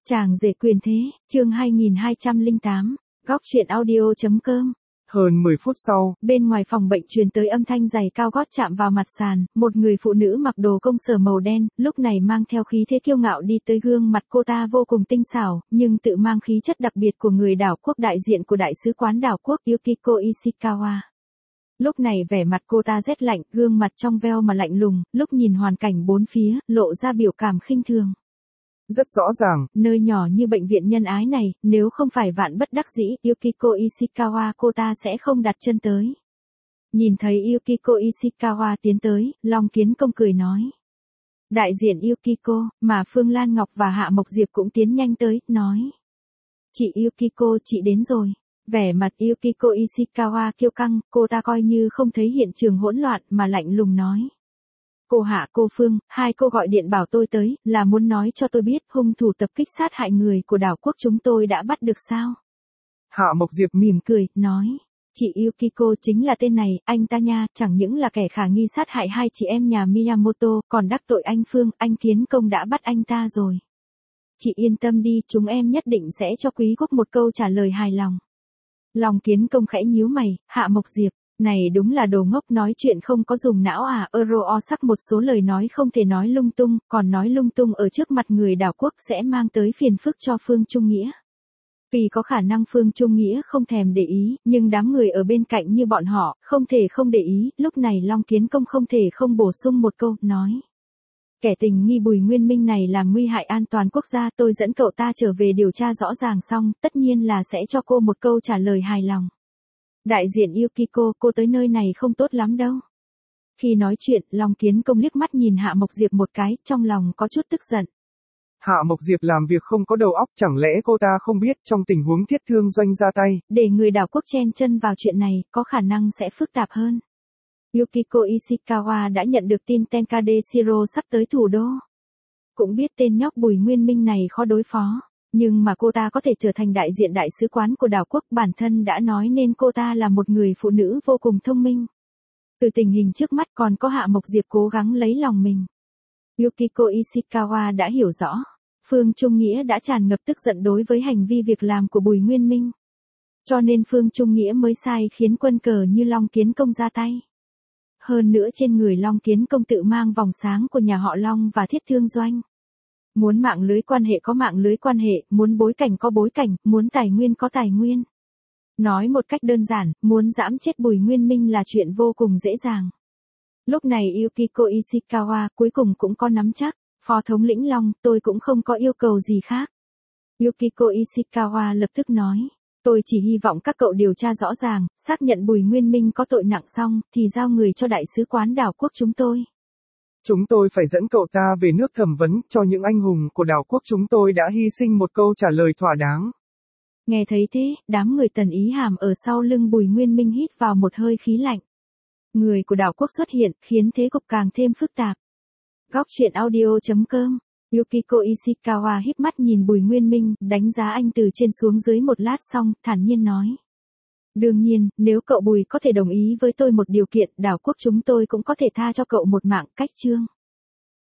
Chàng rể quyền thế, chương 2208, góc truyện audio.com. Hơn 10 phút sau, bên ngoài phòng bệnh truyền tới âm thanh giày cao gót chạm vào mặt sàn, một người phụ nữ mặc đồ công sở màu đen, lúc này mang theo khí thế kiêu ngạo đi tới gương mặt cô ta vô cùng tinh xảo, nhưng tự mang khí chất đặc biệt của người đảo quốc đại diện của đại sứ quán đảo quốc Yukiko Ishikawa. Lúc này vẻ mặt cô ta rét lạnh, gương mặt trong veo mà lạnh lùng, lúc nhìn hoàn cảnh bốn phía, lộ ra biểu cảm khinh thường. Rất rõ ràng, nơi nhỏ như bệnh viện nhân ái này, nếu không phải vạn bất đắc dĩ, Yukiko Ishikawa cô ta sẽ không đặt chân tới. Nhìn thấy Yukiko Ishikawa tiến tới, Long Kiến Công cười nói. Đại diện Yukiko, mà Phương Lan Ngọc và Hạ Mộc Diệp cũng tiến nhanh tới, nói. Chị Yukiko, chị đến rồi. Vẻ mặt Yukiko Ishikawa kiêu căng, cô ta coi như không thấy hiện trường hỗn loạn mà lạnh lùng nói. Cô Hạ, cô Phương, hai cô gọi điện bảo tôi tới, là muốn nói cho tôi biết hung thủ tập kích sát hại người của đảo quốc chúng tôi đã bắt được sao? Hạ Mộc Diệp mỉm cười, nói. Chị Yukiko chính là tên này, anh ta nha, chẳng những là kẻ khả nghi sát hại hai chị em nhà Miyamoto, còn đắc tội anh Phương, anh Kiến Công đã bắt anh ta rồi. Chị yên tâm đi, chúng em nhất định sẽ cho Quý Quốc một câu trả lời hài lòng. Long Kiến Công khẽ nhíu mày, Hạ Mộc Diệp. Này đúng là đồ ngốc, nói chuyện không có dùng não à, sắc một số lời nói không thể nói lung tung, còn nói lung tung ở trước mặt người đảo quốc sẽ mang tới phiền phức cho Phương Trung Nghĩa. Vì có khả năng Phương Trung Nghĩa không thèm để ý, nhưng đám người ở bên cạnh như bọn họ, không thể không để ý, lúc này Long Kiến Công không thể không bổ sung một câu, nói. Kẻ tình nghi Bùi Nguyên Minh này làm nguy hại an toàn quốc gia, tôi dẫn cậu ta trở về điều tra rõ ràng xong, tất nhiên là sẽ cho cô một câu trả lời hài lòng. Đại diện Yukiko, cô tới nơi này không tốt lắm đâu. Khi nói chuyện, Long Kiến Công liếc mắt nhìn Hạ Mộc Diệp một cái, trong lòng có chút tức giận. Hạ Mộc Diệp làm việc không có đầu óc, chẳng lẽ cô ta không biết trong tình huống thiết thương doanh ra tay. Để người đảo quốc chen chân vào chuyện này, có khả năng sẽ phức tạp hơn. Yukiko Ishikawa đã nhận được tin Tenkade Shiro sắp tới thủ đô. Cũng biết tên nhóc Bùi Nguyên Minh này khó đối phó. Nhưng mà cô ta có thể trở thành đại diện đại sứ quán của đảo quốc, bản thân đã nói nên cô ta là một người phụ nữ vô cùng thông minh. Từ tình hình trước mắt còn có Hạ Mộc Diệp cố gắng lấy lòng mình. Yukiko Ishikawa đã hiểu rõ. Phương Trung Nghĩa đã tràn ngập tức giận đối với hành vi việc làm của Bùi Nguyên Minh. Cho nên Phương Trung Nghĩa mới sai khiến quân cờ như Long Kiến Công ra tay. Hơn nữa trên người Long Kiến Công tự mang vòng sáng của nhà họ Long và thiết thương doanh. Muốn mạng lưới quan hệ có mạng lưới quan hệ, muốn bối cảnh có bối cảnh, muốn tài nguyên có tài nguyên. Nói một cách đơn giản, muốn giẫm chết Bùi Nguyên Minh là chuyện vô cùng dễ dàng. Lúc này Yukiko Ishikawa cuối cùng cũng có nắm chắc, Phó thống lĩnh Long, tôi cũng không có yêu cầu gì khác. Yukiko Ishikawa lập tức nói, tôi chỉ hy vọng các cậu điều tra rõ ràng, xác nhận Bùi Nguyên Minh có tội nặng xong, thì giao người cho đại sứ quán đảo quốc chúng tôi. Chúng tôi phải dẫn cậu ta về nước thẩm vấn, cho những anh hùng của đảo quốc chúng tôi đã hy sinh một câu trả lời thỏa đáng. Nghe thấy thế, đám người Tần Ý Hàm ở sau lưng Bùi Nguyên Minh hít vào một hơi khí lạnh. Người của đảo quốc xuất hiện, khiến thế cục càng thêm phức tạp. Góc truyện audio.com. Yukiko Ishikawa híp mắt nhìn Bùi Nguyên Minh, đánh giá anh từ trên xuống dưới một lát xong, thản nhiên nói. Đương nhiên, nếu cậu Bùi có thể đồng ý với tôi một điều kiện, đảo quốc chúng tôi cũng có thể tha cho cậu một mạng, cách chương.